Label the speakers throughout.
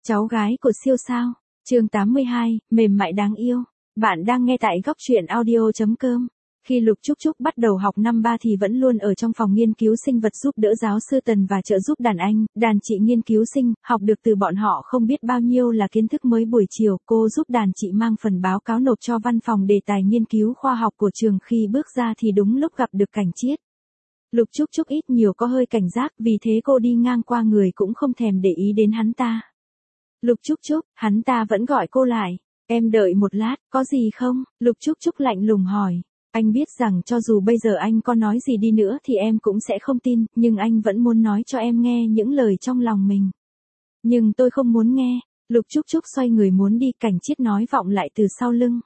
Speaker 1: Cháu gái của siêu sao. Chương 82, mềm mại đáng yêu. Bạn đang nghe tại góc truyện audio.com. Khi Lục Trúc Trúc bắt đầu học năm 3 thì vẫn luôn ở trong phòng nghiên cứu sinh vật giúp đỡ giáo sư Tần và trợ giúp đàn anh, đàn chị nghiên cứu sinh, học được từ bọn họ không biết bao nhiêu là kiến thức mới. Buổi chiều cô giúp đàn chị mang phần báo cáo nộp cho văn phòng đề tài nghiên cứu khoa học của trường. Khi bước ra thì đúng lúc gặp được Cảnh Chiết. Lục Trúc Trúc ít nhiều có hơi cảnh giác, vì thế cô đi ngang qua người cũng không thèm để ý đến hắn ta. Lục Trúc Trúc, hắn ta vẫn gọi cô lại. Em đợi một lát, có gì không? Lục Trúc Trúc lạnh lùng hỏi. Anh biết rằng cho dù bây giờ anh có nói gì đi nữa thì em cũng sẽ không tin, nhưng anh vẫn muốn nói cho em nghe những lời trong lòng mình. Nhưng tôi không muốn nghe. Lục Trúc Trúc xoay người muốn đi, Cảnh Chiết nói vọng lại từ sau lưng.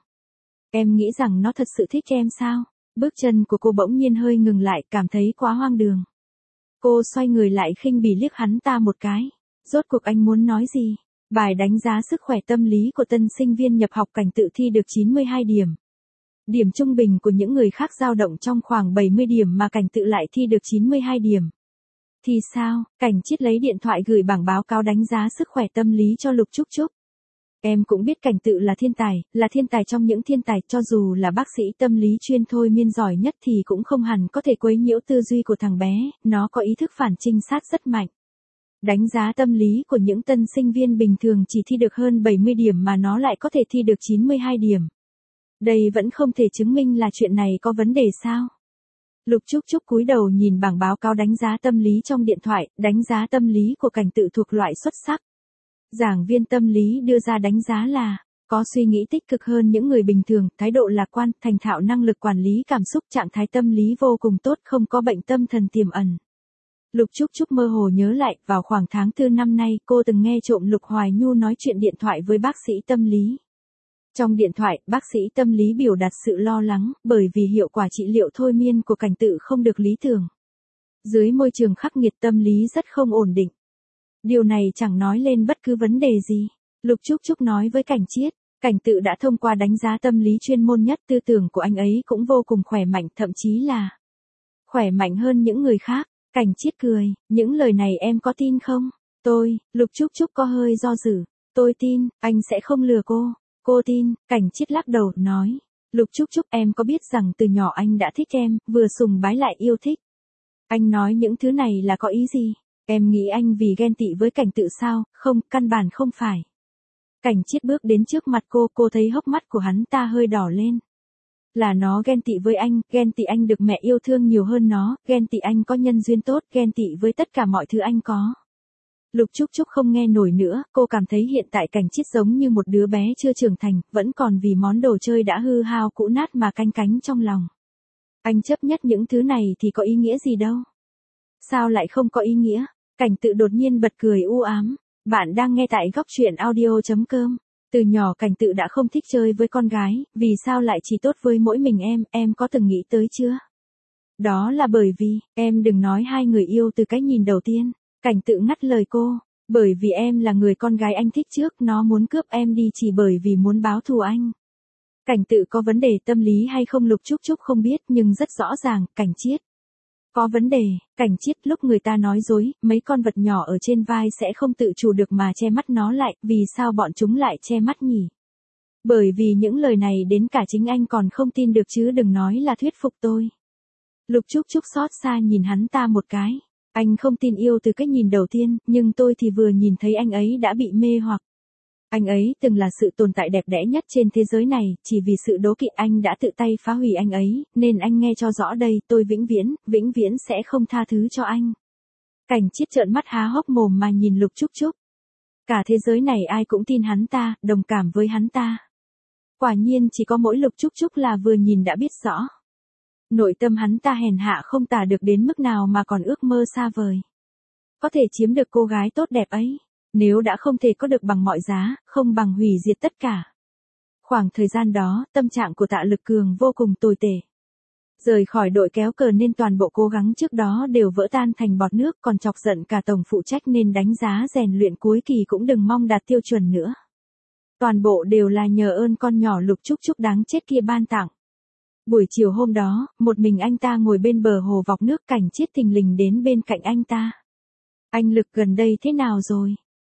Speaker 1: Em nghĩ rằng nó thật sự thích em sao? Bước chân của cô bỗng nhiên hơi ngừng lại, cảm thấy quá hoang đường. Cô xoay người lại khinh bỉ liếc hắn ta một cái. Rốt cuộc anh muốn nói gì? Bài đánh giá sức khỏe tâm lý của tân sinh viên nhập học Cảnh tự thi được 92 điểm. Điểm trung bình của những người khác dao động trong khoảng 70 điểm mà Cảnh tự lại thi được 92 điểm. Thì sao? Cảnh Chiết lấy điện thoại gửi bảng báo cáo đánh giá sức khỏe tâm lý cho Lục Trúc Trúc. Em cũng biết Cảnh tự là thiên tài trong những thiên tài, cho dù là bác sĩ tâm lý chuyên thôi miên giỏi nhất thì cũng không hẳn có thể quấy nhiễu tư duy của thằng bé, nó có ý thức phản trinh sát rất mạnh. Đánh giá tâm lý của những tân sinh viên bình thường chỉ thi được hơn 70 điểm mà nó lại có thể thi được 92 điểm. Đây vẫn không thể chứng minh là chuyện này có vấn đề sao? Lục Trúc Trúc cúi đầu nhìn bảng báo cáo đánh giá tâm lý trong điện thoại, đánh giá tâm lý của Cảnh tự thuộc loại xuất sắc. Giảng viên tâm lý đưa ra đánh giá là có suy nghĩ tích cực hơn những người bình thường, thái độ lạc quan, thành thạo, năng lực quản lý cảm xúc, trạng thái tâm lý vô cùng tốt, không có bệnh tâm thần tiềm ẩn. Lục Trúc Trúc mơ hồ nhớ lại, vào khoảng tháng 4 năm nay, cô từng nghe trộm Lục Hoài Nhu nói chuyện điện thoại với bác sĩ tâm lý. Trong điện thoại, bác sĩ tâm lý biểu đạt sự lo lắng, bởi vì hiệu quả trị liệu thôi miên của Cảnh tự không được lý tưởng. Dưới môi trường khắc nghiệt tâm lý rất không ổn định. Điều này chẳng nói lên bất cứ vấn đề gì. Lục Trúc Trúc nói với Cảnh Chiết, Cảnh tự đã thông qua đánh giá tâm lý chuyên môn nhất, tư tưởng của anh ấy cũng vô cùng khỏe mạnh, thậm chí là khỏe mạnh hơn những người khác. Cảnh Chiết cười, những lời này em có tin không? Lục Trúc Trúc có hơi do dự. Tôi tin, anh sẽ không lừa cô. Cô tin, Cảnh Chiết lắc đầu, nói. Lục Trúc Trúc, em có biết rằng từ nhỏ anh đã thích em, vừa sùng bái lại yêu thích. Anh nói những thứ này là có ý gì? Em nghĩ anh vì ghen tị với Cảnh tự sao? Không, căn bản không phải. Cảnh Chiết bước đến trước mặt cô thấy hốc mắt của hắn ta hơi đỏ lên. Là nó ghen tị với anh, ghen tị anh được mẹ yêu thương nhiều hơn nó, ghen tị anh có nhân duyên tốt, ghen tị với tất cả mọi thứ anh có. Lục Trúc Trúc không nghe nổi nữa, cô cảm thấy hiện tại Cảnh Chiết giống như một đứa bé chưa trưởng thành, vẫn còn vì món đồ chơi đã hư hao cũ nát mà canh cánh trong lòng. Anh chấp nhất những thứ này thì có ý nghĩa gì đâu. Sao lại không có ý nghĩa? Cảnh tự đột nhiên bật cười u ám. Bạn đang nghe tại góc truyện audio.com. Từ nhỏ Cảnh tự đã không thích chơi với con gái, vì sao lại chỉ tốt với mỗi mình em có từng nghĩ tới chưa? Đó là bởi vì, em đừng nói hai người yêu từ cái nhìn đầu tiên. Cảnh tự ngắt lời cô, bởi vì em là người con gái anh thích trước, nó muốn cướp em đi chỉ bởi vì muốn báo thù anh. Cảnh tự có vấn đề tâm lý hay không Lục Trúc Trúc không biết, nhưng rất rõ ràng, Cảnh Chiết có vấn đề. Cảnh Chiết lúc người ta nói dối, mấy con vật nhỏ ở trên vai sẽ không tự chủ được mà che mắt nó lại, vì sao bọn chúng lại che mắt nhỉ? Bởi vì những lời này đến cả chính anh còn không tin được chứ đừng nói là thuyết phục tôi. Lục Trúc Trúc xót xa nhìn hắn ta một cái. Anh không tin yêu từ cái nhìn đầu tiên, nhưng tôi thì vừa nhìn thấy anh ấy đã bị mê hoặc. Anh ấy từng là sự tồn tại đẹp đẽ nhất trên thế giới này, chỉ vì sự đố kỵ anh đã tự tay phá hủy anh ấy, nên anh nghe cho rõ đây, tôi vĩnh viễn sẽ không tha thứ cho anh. Cảnh Chiết trợn mắt há hốc mồm mà nhìn Lục Trúc Trúc. Cả thế giới này ai cũng tin hắn ta, đồng cảm với hắn ta. Quả nhiên chỉ có mỗi Lục Trúc Trúc là vừa nhìn đã biết rõ. Nội tâm hắn ta hèn hạ không tả được đến mức nào mà còn ước mơ xa vời. Có thể chiếm được cô gái tốt đẹp ấy. Nếu đã không thể có được bằng mọi giá, không bằng hủy diệt tất cả. Khoảng thời gian đó, tâm trạng của Tạ Lực Cường vô cùng tồi tệ. Rời khỏi đội kéo cờ nên toàn bộ cố gắng trước đó đều vỡ tan thành bọt nước, còn chọc giận cả tổng phụ trách nên đánh giá rèn luyện cuối kỳ cũng đừng mong đạt tiêu chuẩn nữa. Toàn bộ đều là nhờ ơn con nhỏ Lục Trúc Trúc đáng chết kia ban tặng. Buổi chiều hôm đó, một mình anh ta ngồi bên bờ hồ vọc nước, Cảnh Chiết thình lình đến bên cạnh anh ta. Anh Lực gần đây thế nào rồi?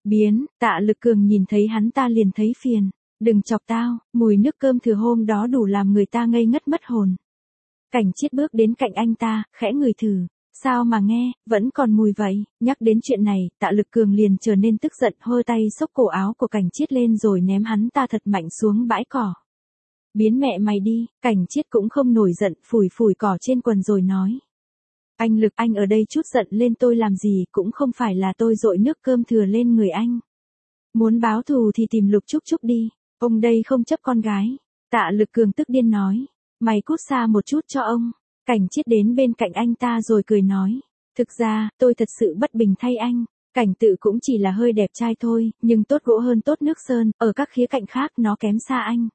Speaker 1: Biến, Tạ Lực Cường nhìn thấy hắn ta liền thấy phiền. Đừng chọc tao, mùi nước cơm thừa hôm đó đủ làm người ta ngây ngất mất hồn. Cảnh Chiết bước đến cạnh anh ta, khẽ ngửi thử. Sao mà nghe, vẫn còn mùi vậy. Nhắc đến chuyện này, Tạ Lực Cường liền trở nên tức giận, hơ tay xốc cổ áo của Cảnh Chiết lên rồi ném hắn ta thật mạnh xuống bãi cỏ. Biến mẹ mày đi, Cảnh Chiết cũng không nổi giận, phủi phủi cỏ trên quần rồi nói. Anh Lực, anh ở đây chút giận lên tôi làm gì, cũng không phải là tôi dội nước cơm thừa lên người anh. Muốn báo thù thì tìm Lục Trúc Trúc đi, ông đây không chấp con gái. Tạ Lực Cường tức điên nói, mày cút xa một chút cho ông. Cảnh Chiết đến bên cạnh anh ta rồi cười nói, thực ra, tôi thật sự bất bình thay anh. Cảnh Tự cũng chỉ là hơi đẹp trai thôi, nhưng tốt gỗ hơn tốt nước sơn, ở các khía cạnh khác nó kém xa anh.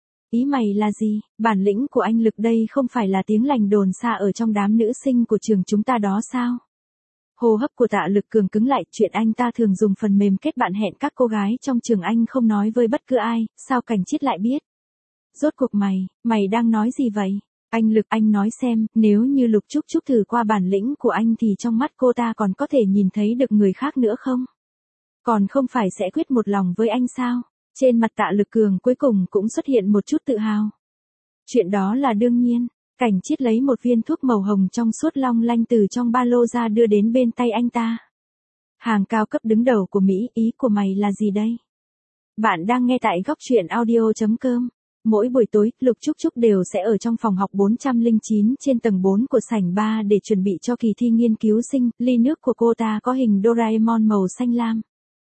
Speaker 1: Ý mày là gì? Bản lĩnh của anh Lực đây không phải là tiếng lành đồn xa ở trong đám nữ sinh của trường chúng ta đó sao? Hô hấp của Tạ Lực Cường cứng lại, chuyện anh ta thường dùng phần mềm kết bạn hẹn các cô gái trong trường anh không nói với bất cứ ai, sao Cảnh Chiết lại biết? Rốt cuộc mày đang nói gì vậy? Anh Lực, anh nói xem, nếu như Lục Trúc Trúc thử qua bản lĩnh của anh thì trong mắt cô ta còn có thể nhìn thấy được người khác nữa không? Còn không phải sẽ quyết một lòng với anh sao? Trên mặt Tạ Lực Cường cuối cùng cũng xuất hiện một chút tự hào. Chuyện đó là đương nhiên. Cảnh Chiết lấy một viên thuốc màu hồng trong suốt long lanh từ trong ba lô ra đưa đến bên tay anh ta. Hàng cao cấp đứng đầu của Mỹ, ý của mày là gì đây? Bạn đang nghe tại góc truyện audio.com. Mỗi buổi tối, Lục Trúc Trúc đều sẽ ở trong phòng học 409 trên tầng 4 của sảnh 3 để chuẩn bị cho kỳ thi nghiên cứu sinh. Ly nước của cô ta có hình Doraemon màu xanh lam.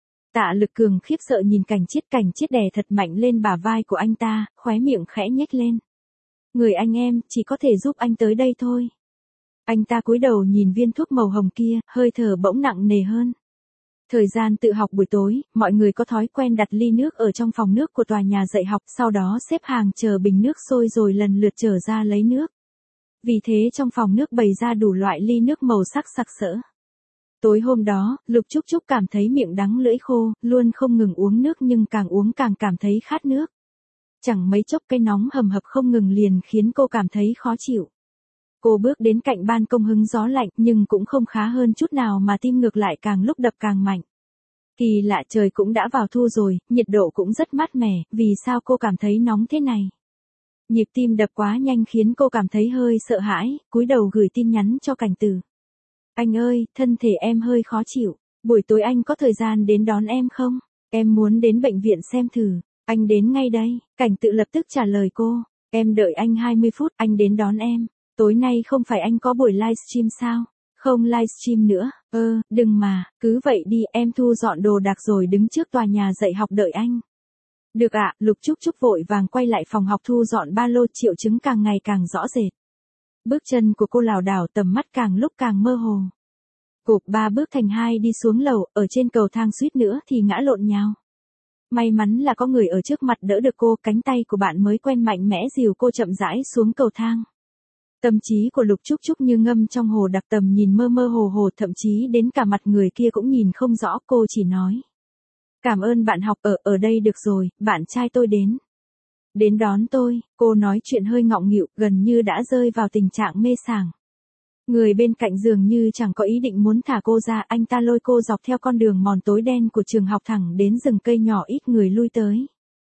Speaker 1: Tạ Lực Cường khiếp sợ nhìn Cảnh Chiết đè thật mạnh lên bả vai của anh ta, khóe miệng khẽ nhếch lên. Người anh em, chỉ có thể giúp anh tới đây thôi. Anh ta cúi đầu nhìn viên thuốc màu hồng kia, hơi thở bỗng nặng nề hơn. Thời gian tự học buổi tối, mọi người có thói quen đặt ly nước ở trong phòng nước của tòa nhà dạy học, sau đó xếp hàng chờ bình nước sôi rồi lần lượt trở ra lấy nước. Vì thế trong phòng nước bày ra đủ loại ly nước màu sắc sặc sỡ. Tối hôm đó, Lục Trúc Trúc cảm thấy miệng đắng lưỡi khô, luôn không ngừng uống nước nhưng càng uống càng cảm thấy khát nước. Chẳng mấy chốc cái nóng hầm hập không ngừng liền khiến cô cảm thấy khó chịu. Cô bước đến cạnh ban công hứng gió lạnh nhưng cũng không khá hơn chút nào mà tim ngược lại càng lúc đập càng mạnh. Kỳ lạ, trời cũng đã vào thu rồi, nhiệt độ cũng rất mát mẻ, vì sao cô cảm thấy nóng thế này? Nhịp tim đập quá nhanh khiến cô cảm thấy hơi sợ hãi, cúi đầu gửi tin nhắn cho Cảnh Tử. Anh ơi, thân thể em hơi khó chịu, buổi tối anh có thời gian đến đón em không? Em muốn đến bệnh viện xem thử. Anh đến ngay đây, Cảnh Tự lập tức trả lời cô. Em đợi anh 20 phút, anh đến đón em. Tối nay không phải anh có buổi livestream sao? Không livestream nữa, đừng mà, cứ vậy đi, em thu dọn đồ đạc rồi đứng trước tòa nhà dạy học đợi anh. Được ạ, Lục Trúc Trúc vội vàng quay lại phòng học thu dọn ba lô, triệu chứng càng ngày càng rõ rệt. Bước chân của cô lảo đảo, tầm mắt càng lúc càng mơ hồ. Cộp 3 bước thành 2 đi xuống lầu, ở trên cầu thang suýt nữa thì ngã lộn nhào. May mắn là có người ở trước mặt đỡ được cô, cánh tay của bạn mới quen mạnh mẽ dìu cô chậm rãi xuống cầu thang. Tâm trí của Lục Trúc Trúc như ngâm trong hồ đặc, tầm nhìn mơ mơ hồ hồ, thậm chí đến cả mặt người kia cũng nhìn không rõ, cô chỉ nói. Cảm ơn bạn học, ở đây được rồi, bạn trai tôi đến. Đến đón tôi, cô nói chuyện hơi ngọng nghịu, gần như đã rơi vào tình trạng mê sảng. Người bên cạnh dường như chẳng có ý định muốn thả cô ra, anh ta lôi cô dọc theo con đường mòn tối đen của trường học thẳng đến rừng cây nhỏ ít người lui tới.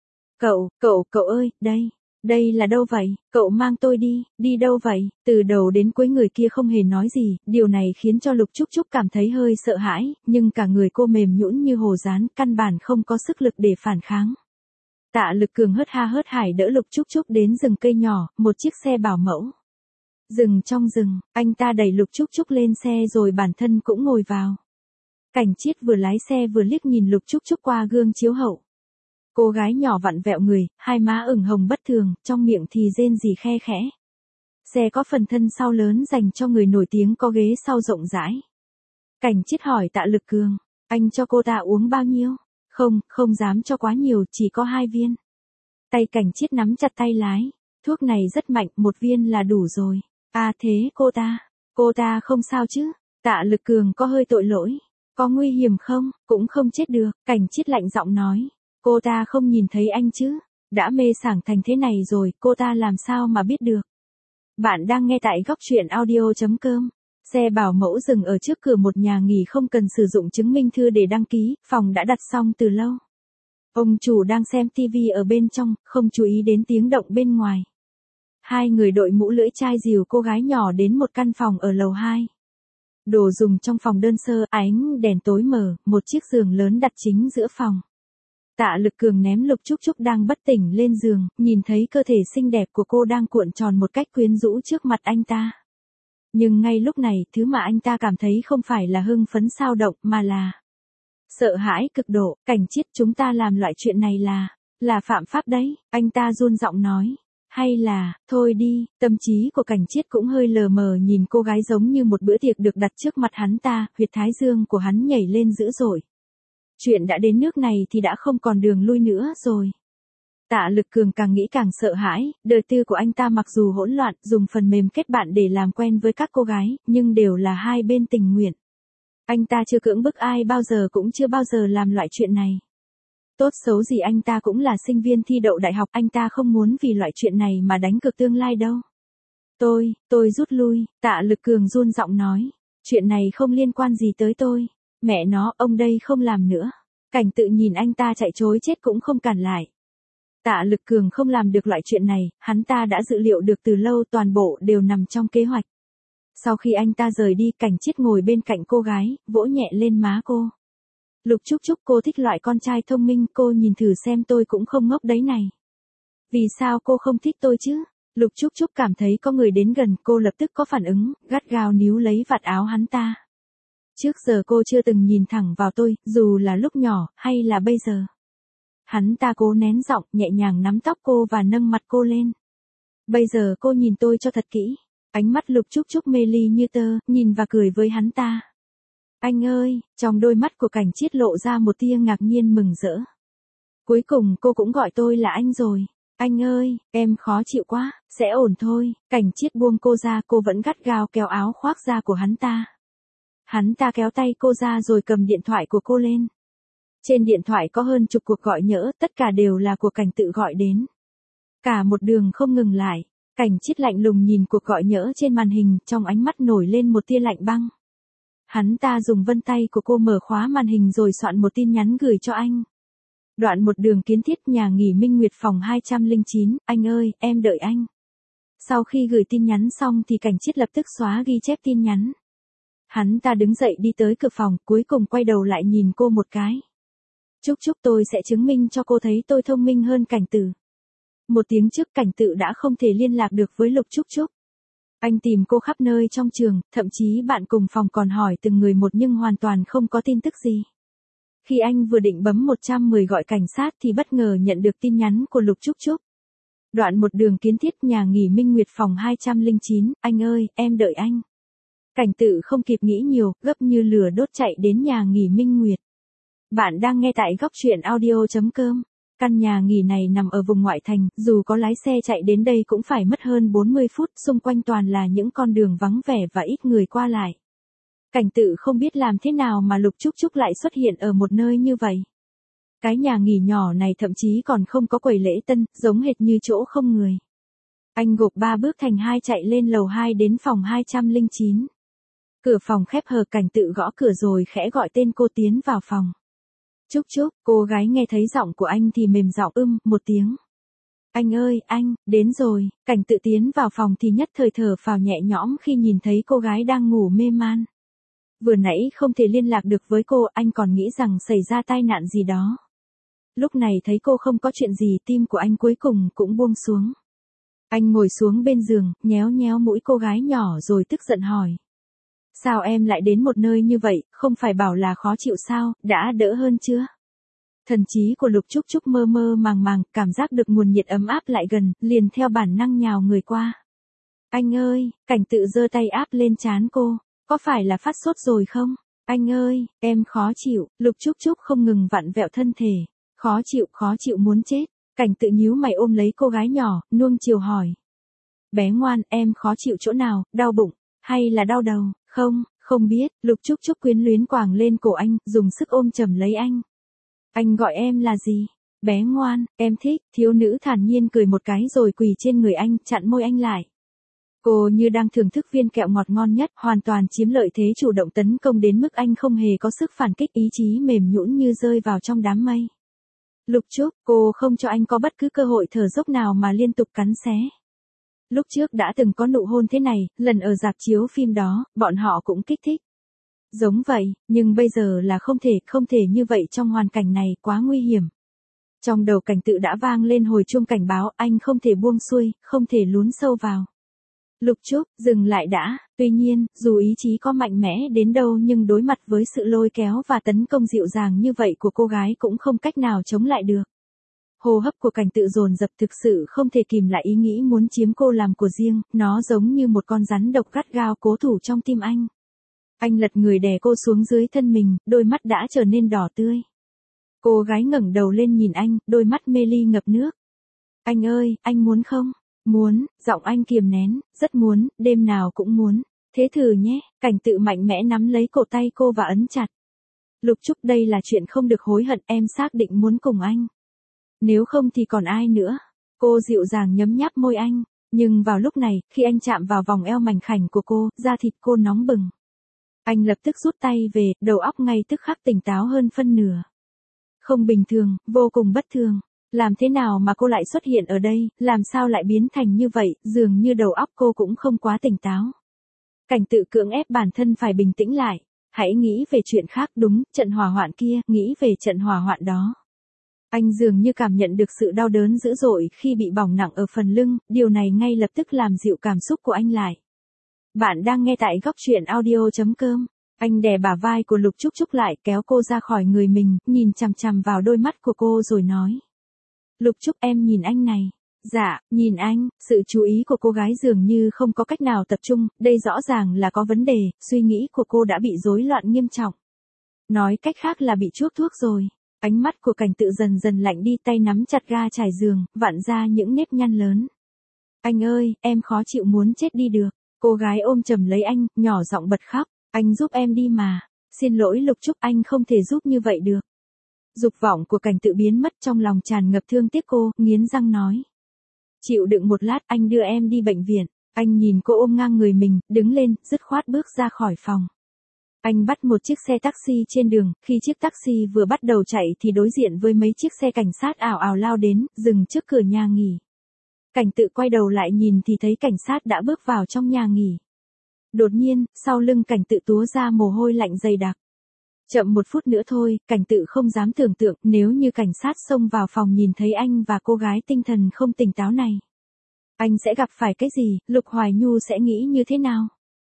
Speaker 1: Cậu ơi, đây là đâu vậy? Cậu mang tôi đi đâu vậy? Từ đầu đến cuối người kia không hề nói gì, điều này khiến cho Lục Trúc Trúc cảm thấy hơi sợ hãi, nhưng cả người cô mềm nhũn như hồ dán, căn bản không có sức lực để phản kháng. Tạ Lực Cường hớt ha hớt hải đỡ Lục Trúc Trúc đến rừng cây nhỏ, một chiếc xe bảo mẫu. Dừng trong rừng, anh ta đẩy Lục Trúc Trúc lên xe rồi bản thân cũng ngồi vào. Cảnh Chiết vừa lái xe vừa liếc nhìn Lục Trúc Trúc qua gương chiếu hậu. Cô gái nhỏ vặn vẹo người, hai má ửng hồng bất thường, trong miệng thì rên rỉ khe khẽ. Xe có phần thân sau lớn dành cho người nổi tiếng, có ghế sau rộng rãi. Cảnh Chiết hỏi Tạ Lực Cường, anh cho cô ta uống bao nhiêu? Không dám cho quá nhiều, chỉ có 2 viên. Tay Cảnh Chiết nắm chặt tay lái, thuốc này rất mạnh, 1 viên là đủ rồi. À thế cô ta không sao chứ? Tạ Lực Cường có hơi tội lỗi. Có nguy hiểm không? Cũng không chết được, Cảnh Chiết lạnh giọng nói. Cô ta không nhìn thấy anh chứ? Đã mê sảng thành thế này rồi, cô ta làm sao mà biết được? Bạn đang nghe tại góc truyện audio.com. Xe bảo mẫu dừng ở trước cửa một nhà nghỉ không cần sử dụng chứng minh thư để đăng ký, phòng đã đặt xong từ lâu. Ông chủ đang xem tivi ở bên trong, không chú ý đến tiếng động bên ngoài. Hai người đội mũ lưỡi chai dìu cô gái nhỏ đến một căn phòng ở lầu 2. Đồ dùng trong phòng đơn sơ, ánh đèn tối mờ, một chiếc giường lớn đặt chính giữa phòng. Tạ Lực Cường ném Lục Trúc Trúc đang bất tỉnh lên giường, nhìn thấy cơ thể xinh đẹp của cô đang cuộn tròn một cách quyến rũ trước mặt anh ta. Nhưng ngay lúc này, thứ mà anh ta cảm thấy không phải là hưng phấn sao động mà là sợ hãi cực độ. Cảnh Chiết, chúng ta làm loại chuyện này là phạm pháp đấy, anh ta run giọng nói. Hay là, thôi đi, tâm trí của Cảnh Chiết cũng hơi lờ mờ nhìn cô gái giống như một bữa tiệc được đặt trước mặt hắn ta, huyệt thái dương của hắn nhảy lên dữ dội. Chuyện đã đến nước này thì đã không còn đường lui nữa rồi. Tạ Lực Cường càng nghĩ càng sợ hãi, đời tư của anh ta mặc dù hỗn loạn, dùng phần mềm kết bạn để làm quen với các cô gái, nhưng đều là hai bên tình nguyện. Anh ta chưa cưỡng bức ai bao giờ, cũng chưa bao giờ làm loại chuyện này. Tốt xấu gì anh ta cũng là sinh viên thi đậu đại học, anh ta không muốn vì loại chuyện này mà đánh cược tương lai đâu. Tôi rút lui, Tạ Lực Cường run giọng nói. Chuyện này không liên quan gì tới tôi. Mẹ nó, ông đây không làm nữa. Cảnh Tự nhìn anh ta chạy trối chết cũng không cản lại. Tạ Lực Cường không làm được loại chuyện này, hắn ta đã dự liệu được từ lâu, toàn bộ đều nằm trong kế hoạch. Sau khi anh ta rời đi, Cảnh Chiết ngồi bên cạnh cô gái, vỗ nhẹ lên má cô. Lục Trúc Trúc, cô thích loại con trai thông minh, cô nhìn thử xem, tôi cũng không ngốc đấy này. Vì sao cô không thích tôi chứ? Lục Trúc Trúc cảm thấy có người đến gần, cô lập tức có phản ứng, gắt gao níu lấy vạt áo hắn ta. Trước giờ cô chưa từng nhìn thẳng vào tôi, dù là lúc nhỏ, hay là bây giờ. Hắn ta cố nén giọng, nhẹ nhàng nắm tóc cô và nâng mặt cô lên. Bây giờ cô nhìn tôi cho thật kỹ. Ánh mắt Lục Trúc Trúc mê ly như tơ, nhìn và cười với hắn ta. Anh ơi, trong đôi mắt của Cảnh Chiết lộ ra một tia ngạc nhiên mừng rỡ. Cuối cùng cô cũng gọi tôi là anh rồi. Anh ơi, em khó chịu quá, sẽ ổn thôi. Cảnh Chiết buông cô ra, cô vẫn gắt gao kéo áo khoác da của hắn ta. Hắn ta kéo tay cô ra rồi cầm điện thoại của cô lên. Trên điện thoại có hơn chục cuộc gọi nhỡ, tất cả đều là của Cảnh Tự gọi đến. Cả một đường không ngừng lại. Cảnh Chiết lạnh lùng nhìn cuộc gọi nhỡ trên màn hình, trong ánh mắt nổi lên một tia lạnh băng. Hắn ta dùng vân tay của cô mở khóa màn hình rồi soạn một tin nhắn gửi cho anh. Đoạn một đường Kiến Thiết, nhà nghỉ Minh Nguyệt, phòng 209, anh ơi, em đợi anh. Sau khi gửi tin nhắn xong thì Cảnh Chiết lập tức xóa ghi chép tin nhắn. Hắn ta đứng dậy đi tới cửa phòng, cuối cùng quay đầu lại nhìn cô một cái. Trúc Trúc, tôi sẽ chứng minh cho cô thấy tôi thông minh hơn Cảnh Tử. Một tiếng trước, Cảnh Tự đã không thể liên lạc được với Lục Trúc Trúc. Anh tìm cô khắp nơi trong trường, thậm chí bạn cùng phòng còn hỏi từng người một nhưng hoàn toàn không có tin tức gì. Khi anh vừa định bấm 110 gọi cảnh sát thì bất ngờ nhận được tin nhắn của Lục Trúc Trúc. Đoạn một đường Kiến Thiết, nhà nghỉ Minh Nguyệt, phòng 209, anh ơi, em đợi anh. Cảnh Tự không kịp nghĩ nhiều, gấp như lửa đốt chạy đến nhà nghỉ Minh Nguyệt. Bạn đang nghe tại góc truyện audio.com. Căn nhà nghỉ này nằm ở vùng ngoại thành, dù có lái xe chạy đến đây cũng phải mất hơn 40 phút, xung quanh toàn là những con đường vắng vẻ và ít người qua lại. Cảnh Tự không biết làm thế nào mà Lục Trúc Trúc lại xuất hiện ở một nơi như vậy. Cái nhà nghỉ nhỏ này thậm chí còn không có quầy lễ tân, giống hệt như chỗ không người. Anh gộp 3 bước thành 2 chạy lên lầu 2 đến phòng 209. Cửa phòng khép hờ, Cảnh Tự gõ cửa rồi khẽ gọi tên cô tiến vào phòng. Trúc Trúc, cô gái nghe thấy giọng của anh thì mềm giọng một tiếng. Anh ơi, anh, đến rồi. Cảnh Tự tiến vào phòng thì nhất thời thở phào nhẹ nhõm khi nhìn thấy cô gái đang ngủ mê man. Vừa nãy không thể liên lạc được với cô, anh còn nghĩ rằng xảy ra tai nạn gì đó. Lúc này thấy cô không có chuyện gì, tim của anh cuối cùng cũng buông xuống. Anh ngồi xuống bên giường, nhéo nhéo mũi cô gái nhỏ rồi tức giận hỏi. Sao em lại đến một nơi như vậy, không phải bảo là khó chịu sao, đã đỡ hơn chưa? Thần trí của Lục Trúc Trúc mơ mơ màng màng, cảm giác được nguồn nhiệt ấm áp lại gần, liền theo bản năng nhào người qua. Anh ơi, Cảnh Tự giơ tay áp lên trán cô, có phải là phát sốt rồi không? Anh ơi, em khó chịu. Lục Trúc Trúc không ngừng vặn vẹo thân thể. Khó chịu muốn chết. Cảnh Tự nhíu mày ôm lấy cô gái nhỏ, nuông chiều hỏi. Bé ngoan, em khó chịu chỗ nào, đau bụng, hay là đau đầu? Không biết. Lục Trúc Trúc quyến luyến quàng lên cổ anh, dùng sức ôm chầm lấy anh. Anh gọi em là gì? Bé ngoan, em thích. Thiếu nữ thản nhiên cười một cái rồi quỳ trên người anh, chặn môi anh lại. Cô như đang thưởng thức viên kẹo ngọt ngon nhất, hoàn toàn chiếm lợi thế chủ động tấn công đến mức anh không hề có sức phản kích, ý chí mềm nhũn như rơi vào trong đám mây. Lục Trúc, cô không cho anh có bất cứ cơ hội thở dốc nào mà liên tục cắn xé. Lúc trước đã từng có nụ hôn thế này, lần ở rạp chiếu phim đó, bọn họ cũng kích thích. Giống vậy, nhưng bây giờ là không thể như vậy trong hoàn cảnh này, quá nguy hiểm. Trong đầu Cảnh Tự đã vang lên hồi chuông cảnh báo, anh không thể buông xuôi, không thể lún sâu vào. Lục Trúc, dừng lại đã, tuy nhiên, dù ý chí có mạnh mẽ đến đâu nhưng đối mặt với sự lôi kéo và tấn công dịu dàng như vậy của cô gái cũng không cách nào chống lại được. Hô hấp của Cảnh Tự dồn dập, thực sự không thể kìm lại ý nghĩ muốn chiếm cô làm của riêng, nó giống như một con rắn độc gắt gao cố thủ trong tim anh. Anh lật người đè cô xuống dưới thân mình, đôi mắt đã trở nên đỏ tươi. Cô gái ngẩng đầu lên nhìn anh, đôi mắt mê ly ngập nước. Anh ơi, anh muốn không? Muốn, giọng anh kiềm nén, rất muốn, đêm nào cũng muốn. Thế thử nhé, Cảnh Tự mạnh mẽ nắm lấy cổ tay cô và ấn chặt. Lục Trúc, đây là chuyện không được hối hận, em xác định muốn cùng anh. Nếu không thì còn ai nữa? Cô dịu dàng nhấm nháp môi anh, nhưng vào lúc này, khi anh chạm vào vòng eo mảnh khảnh của cô, da thịt cô nóng bừng. Anh lập tức rút tay về, đầu óc ngay tức khắc tỉnh táo hơn phân nửa. Không bình thường, vô cùng bất thường. Làm thế nào mà cô lại xuất hiện ở đây, làm sao lại biến thành như vậy, dường như đầu óc cô cũng không quá tỉnh táo. Cảnh Tự cưỡng ép bản thân phải bình tĩnh lại. Hãy nghĩ về chuyện khác, đúng, trận hỏa hoạn kia, nghĩ về trận hỏa hoạn đó. Anh dường như cảm nhận được sự đau đớn dữ dội khi bị bỏng nặng ở phần lưng, điều này ngay lập tức làm dịu cảm xúc của anh lại. Bạn đang nghe tại Góc Truyện Audio.com. Anh đè bả vai của Lục Trúc Trúc lại, kéo cô ra khỏi người mình, nhìn chằm chằm vào đôi mắt của cô rồi nói. Lục Trúc, em nhìn anh này. Dạ, nhìn anh, sự chú ý của cô gái dường như không có cách nào tập trung, đây rõ ràng là có vấn đề, suy nghĩ của cô đã bị rối loạn nghiêm trọng. Nói cách khác là bị chuốc thuốc rồi. Ánh mắt của Cảnh Tự dần dần lạnh đi, tay nắm chặt ga trải giường, vặn ra những nếp nhăn lớn. Anh ơi, em khó chịu muốn chết đi được. Cô gái ôm chầm lấy anh, nhỏ giọng bật khóc. Anh giúp em đi mà. Xin lỗi Lục Trúc, anh không thể giúp như vậy được. Dục vọng của Cảnh Tự biến mất, trong lòng tràn ngập thương tiếc cô, nghiến răng nói. Chịu đựng một lát, anh đưa em đi bệnh viện. Anh nhìn cô ôm ngang người mình, đứng lên, dứt khoát bước ra khỏi phòng. Anh bắt một chiếc xe taxi trên đường, khi chiếc taxi vừa bắt đầu chạy thì đối diện với mấy chiếc xe cảnh sát ào ào lao đến, dừng trước cửa nhà nghỉ. Cảnh Tự quay đầu lại nhìn thì thấy cảnh sát đã bước vào trong nhà nghỉ. Đột nhiên, sau lưng Cảnh Tự túa ra mồ hôi lạnh dày đặc. Chậm một phút nữa thôi, Cảnh Tự không dám tưởng tượng nếu như cảnh sát xông vào phòng nhìn thấy anh và cô gái tinh thần không tỉnh táo này. Anh sẽ gặp phải cái gì, Lục Hoài Nhu sẽ nghĩ như thế nào?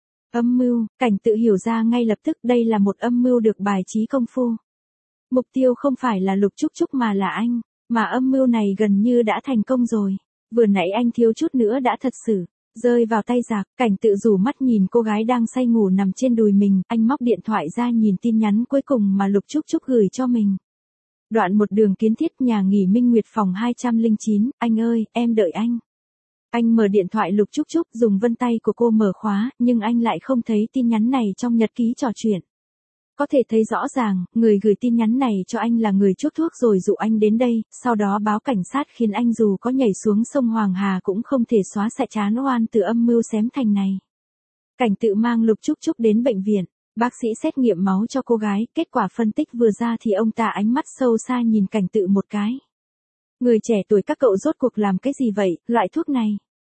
Speaker 1: Âm mưu, Cảnh Tự hiểu ra ngay lập tức đây là một âm mưu được bài trí công phu. Mục tiêu không phải là Lục Trúc Trúc mà là anh, mà âm mưu này gần như đã thành công rồi. Vừa nãy anh thiếu chút nữa đã thật sự rơi vào tay giặc. Cảnh Tự rủ mắt nhìn cô gái đang say ngủ nằm trên đùi mình, anh móc điện thoại ra nhìn tin nhắn cuối cùng mà Lục Trúc Trúc gửi cho mình. Đoạn một đường Kiến Thiết, nhà nghỉ Minh Nguyệt phòng 209, anh ơi, em đợi anh. Anh mở điện thoại Lục Trúc Trúc, dùng vân tay của cô mở khóa, nhưng anh lại không thấy tin nhắn này trong nhật ký trò chuyện. Có thể thấy rõ ràng, người gửi tin nhắn này cho anh là người chuốc thuốc rồi dụ anh đến đây, sau đó báo cảnh sát khiến anh dù có nhảy xuống sông Hoàng Hà cũng không thể xóa sạch trán oan từ âm mưu xém thành này. Cảnh Tự mang Lục Trúc Trúc đến bệnh viện, bác sĩ xét nghiệm máu cho cô gái, kết quả phân tích vừa ra thì ông ta ánh mắt sâu xa nhìn Cảnh Tự một cái. Người trẻ tuổi các cậu rốt cuộc làm cái gì vậy, loại thuốc này?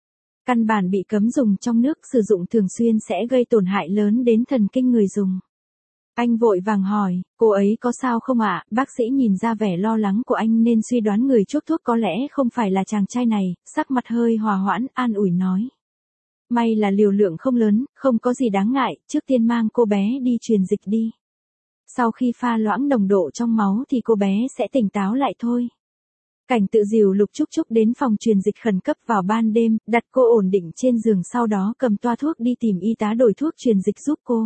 Speaker 1: Căn bản bị cấm dùng trong nước, sử dụng thường xuyên sẽ gây tổn hại lớn đến thần kinh người dùng. Anh vội vàng hỏi, cô ấy có sao không ạ? Bác sĩ nhìn ra vẻ lo lắng của anh nên suy đoán người chuốc thuốc có lẽ không phải là chàng trai này, sắc mặt hơi hòa hoãn, an ủi nói. May là liều lượng không lớn, không có gì đáng ngại, trước tiên mang cô bé đi truyền dịch đi. Sau khi pha loãng nồng độ trong máu thì cô bé sẽ tỉnh táo lại thôi. Cảnh Tự dìu Lục Trúc Trúc đến phòng truyền dịch khẩn cấp vào ban đêm, đặt cô ổn định trên giường, sau đó cầm toa thuốc đi tìm y tá đổi thuốc truyền dịch giúp cô.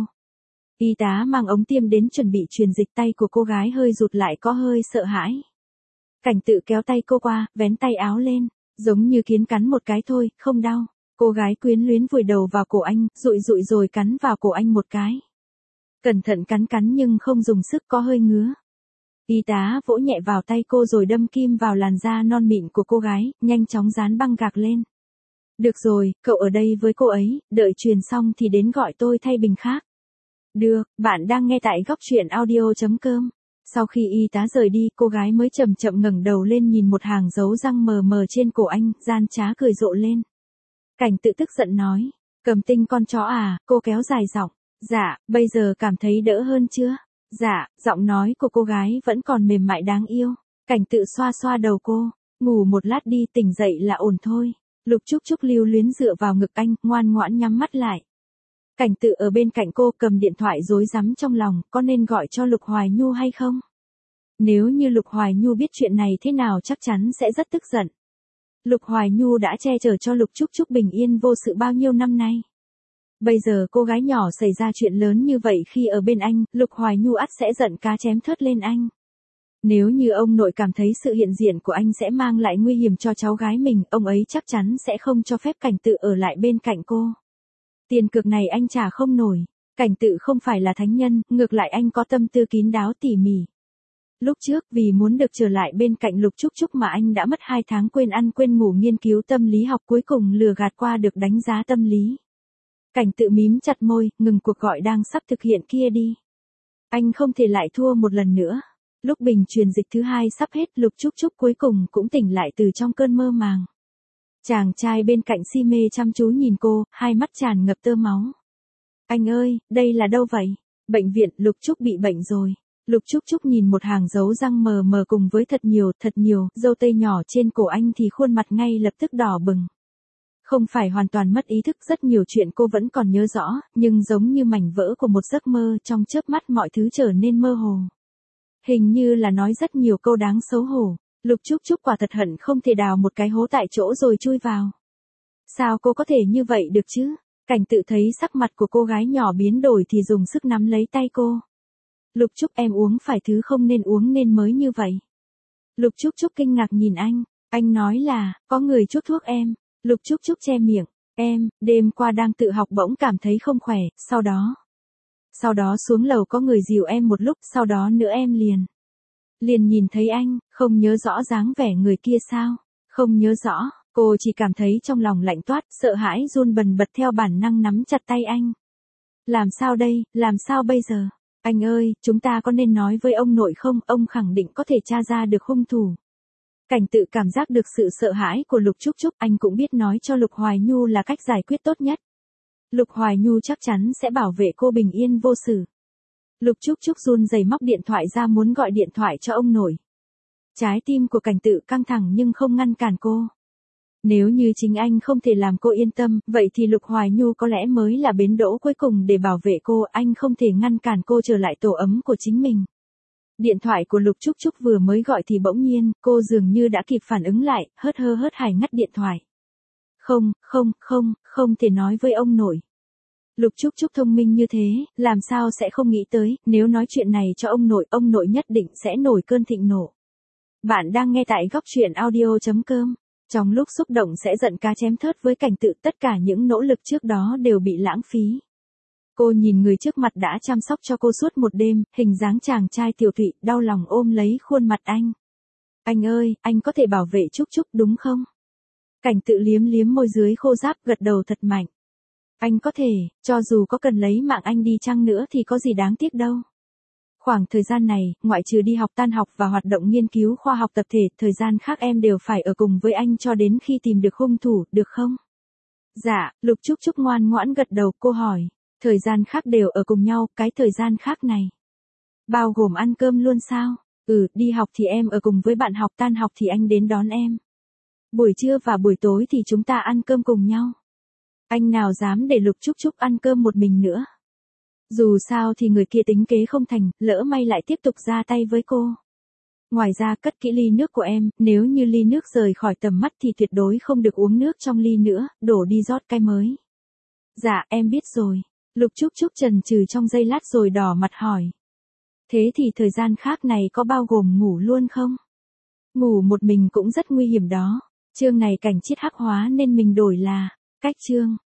Speaker 1: Y tá mang ống tiêm đến chuẩn bị truyền dịch, tay của cô gái hơi rụt lại, có hơi sợ hãi. Cảnh Tự kéo tay cô qua, vén tay áo lên, giống như kiến cắn một cái thôi, không đau. Cô gái quyến luyến vùi đầu vào cổ anh, dụi dụi rồi cắn vào cổ anh một cái. Cẩn thận cắn nhưng không dùng sức, có hơi ngứa. Y tá vỗ nhẹ vào tay cô rồi đâm kim vào làn da non mịn của cô gái, nhanh chóng dán băng gạc lên. Được rồi, cậu ở đây với cô ấy, đợi truyền xong thì đến gọi tôi thay bình khác. Được, bạn đang nghe tại góc chuyện audio.com. Sau khi y tá rời đi, cô gái mới chậm chậm ngẩng đầu lên nhìn một hàng dấu răng mờ mờ trên cổ anh, gian trá cười rộ lên. Cảnh Tự tức giận nói, Cầm Tinh con chó à, cô kéo dài giọng. Dạ, bây giờ cảm thấy đỡ hơn chưa? Dạ, giọng nói của cô gái vẫn còn mềm mại đáng yêu. Cảnh Tự xoa xoa đầu cô, ngủ một lát đi, tỉnh dậy là ổn thôi. Lục Trúc Trúc lưu luyến dựa vào ngực anh, ngoan ngoãn nhắm mắt lại. Cảnh Tự ở bên cạnh cô cầm điện thoại rối rắm trong lòng, có nên gọi cho Lục Hoài Nhu hay không? Nếu như Lục Hoài Nhu biết chuyện này thế nào chắc chắn sẽ rất tức giận. Lục Hoài Nhu đã che chở cho Lục Trúc Trúc bình yên vô sự bao nhiêu năm nay. Bây giờ cô gái nhỏ xảy ra chuyện lớn như vậy khi ở bên anh, Lục Hoài Nhu ắt sẽ giận cá chém thớt lên anh. Nếu như ông nội cảm thấy sự hiện diện của anh sẽ mang lại nguy hiểm cho cháu gái mình, ông ấy chắc chắn sẽ không cho phép Cảnh Tự ở lại bên cạnh cô. Tiền cược này anh trả không nổi. Cảnh Tự không phải là thánh nhân, ngược lại anh có tâm tư kín đáo tỉ mỉ. Lúc trước vì muốn được trở lại bên cạnh Lục Trúc Trúc mà anh đã mất 2 tháng quên ăn quên ngủ nghiên cứu tâm lý học, cuối cùng lừa gạt qua được đánh giá tâm lý. Cảnh Tự mím chặt môi, ngừng cuộc gọi đang sắp thực hiện kia đi. Anh không thể lại thua một lần nữa. Lúc bình truyền dịch thứ 2 sắp hết, Lục Trúc Trúc cuối cùng cũng tỉnh lại từ trong cơn mơ màng. Chàng trai bên cạnh si mê chăm chú nhìn cô, hai mắt tràn ngập tơ máu. Anh ơi, đây là đâu vậy? Bệnh viện, Lục Trúc bị bệnh rồi. Lục Trúc Trúc nhìn một hàng dấu răng mờ mờ cùng với thật nhiều, râu tây nhỏ trên cổ anh thì khuôn mặt ngay lập tức đỏ bừng. Không phải hoàn toàn mất ý thức, rất nhiều chuyện cô vẫn còn nhớ rõ, nhưng giống như mảnh vỡ của một giấc mơ, trong chớp mắt mọi thứ trở nên mơ hồ. Hình như là nói rất nhiều câu đáng xấu hổ. Lục Trúc Trúc quả thật hận không thể đào một cái hố tại chỗ rồi chui vào. Sao cô có thể như vậy được chứ? Cảnh Tự thấy sắc mặt của cô gái nhỏ biến đổi thì dùng sức nắm lấy tay cô. Lục Trúc, em uống phải thứ không nên uống nên mới như vậy. Lục Trúc Trúc kinh ngạc nhìn anh nói là, có người chuốc thuốc em. Lục Trúc Trúc che miệng, em, đêm qua đang tự học bỗng cảm thấy không khỏe, sau đó xuống lầu có người dìu em một lúc, sau đó nữa em liền nhìn thấy anh, không nhớ rõ dáng vẻ người kia sao? Không nhớ rõ, cô chỉ cảm thấy trong lòng lạnh toát, sợ hãi run bần bật theo bản năng nắm chặt tay anh. Làm sao đây, làm sao bây giờ? Anh ơi, chúng ta có nên nói với ông nội không? Ông khẳng định có thể tra ra được hung thủ. Cảnh Tự cảm giác được sự sợ hãi của Lục Trúc Trúc, anh cũng biết nói cho Lục Hoài Nhu là cách giải quyết tốt nhất. Lục Hoài Nhu chắc chắn sẽ bảo vệ cô bình yên vô sự. Lục Trúc Trúc run rẩy móc điện thoại ra muốn gọi điện thoại cho ông nội. Trái tim của Cảnh Tự căng thẳng nhưng không ngăn cản cô. Nếu như chính anh không thể làm cô yên tâm, vậy thì Lục Hoài Nhu có lẽ mới là bến đỗ cuối cùng để bảo vệ cô, anh không thể ngăn cản cô trở lại tổ ấm của chính mình. Điện thoại của Lục Trúc Trúc vừa mới gọi thì bỗng nhiên, cô dường như đã kịp phản ứng lại, hớt hải ngắt điện thoại. Không thể nói với ông nội. Lục Trúc Trúc thông minh như thế, làm sao sẽ không nghĩ tới, nếu nói chuyện này cho ông nội nhất định sẽ nổi cơn thịnh nộ. Bạn đang nghe tại góc chuyện audio.com. Trong lúc xúc động sẽ giận cá chém thớt với Cảnh Tự, tất cả những nỗ lực trước đó đều bị lãng phí. Cô nhìn người trước mặt đã chăm sóc cho cô suốt một đêm, hình dáng chàng trai tiểu thụy, đau lòng ôm lấy khuôn mặt anh. Anh ơi, anh có thể bảo vệ Trúc Trúc đúng không? Cảnh Tự liếm môi dưới khô ráp, gật đầu thật mạnh. Anh có thể, cho dù có cần lấy mạng anh đi chăng nữa thì có gì đáng tiếc đâu. Khoảng thời gian này, ngoại trừ đi học tan học và hoạt động nghiên cứu khoa học tập thể, thời gian khác em đều phải ở cùng với anh cho đến khi tìm được hung thủ, được không? Dạ, Lục Trúc Trúc ngoan ngoãn gật đầu, cô hỏi. Thời gian khác đều ở cùng nhau, cái thời gian khác này bao gồm ăn cơm luôn sao? Đi học thì em ở cùng với bạn học, tan học thì anh đến đón em. Buổi trưa và buổi tối thì chúng ta ăn cơm cùng nhau. Anh nào dám để Lục Trúc Trúc ăn cơm một mình nữa. Dù sao thì người kia tính kế không thành, lỡ may lại tiếp tục ra tay với cô. Ngoài ra cất kỹ ly nước của em, nếu như ly nước rời khỏi tầm mắt thì tuyệt đối không được uống nước trong ly nữa, đổ đi rót cái mới. Dạ, em biết rồi. Lục Trúc Trúc chần chừ trong giây lát rồi đỏ mặt hỏi. Thế thì thời gian khác này có bao gồm ngủ luôn không? Ngủ một mình cũng rất nguy hiểm đó. Chương này Cảnh Chiết hắc hóa nên mình đổi là cách chương.